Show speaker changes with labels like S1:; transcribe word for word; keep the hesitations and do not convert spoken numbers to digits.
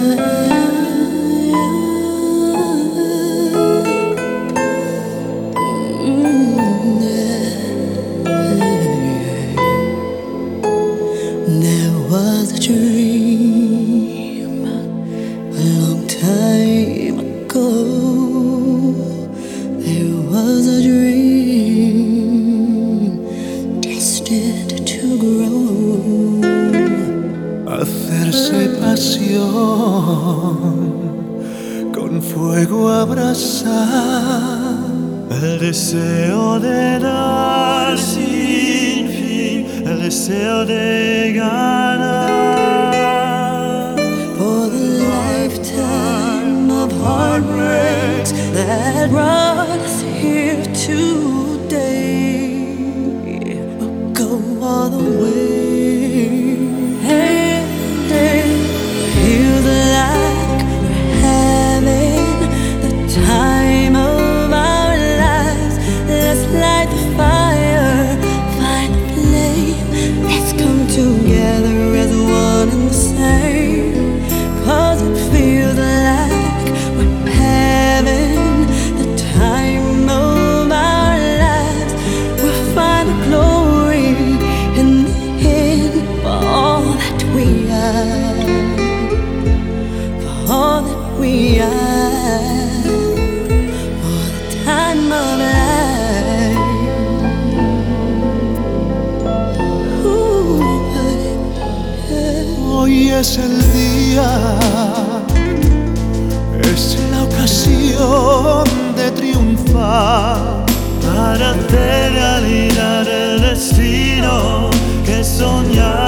S1: There was a dream a long time ago. There was a dream destined to grow.
S2: Hacerse pasión, con fuego abrazar, el deseo de dar sin fin, el deseo de ganar.
S1: For the lifetime of heartbreaks that brought us here today will go all the way. Feels like we're having the time of our lives. Let's light the fire, find the flame. Let's come together as one and the same. Cause it feels like we're having the time of our lives. We'll find the glory in the end for all that we are. All that we are, for the time of life. Ooh, yeah.
S2: Hoy es el día, es la ocasión de triunfar, para hacer realidad el destino que soñamos.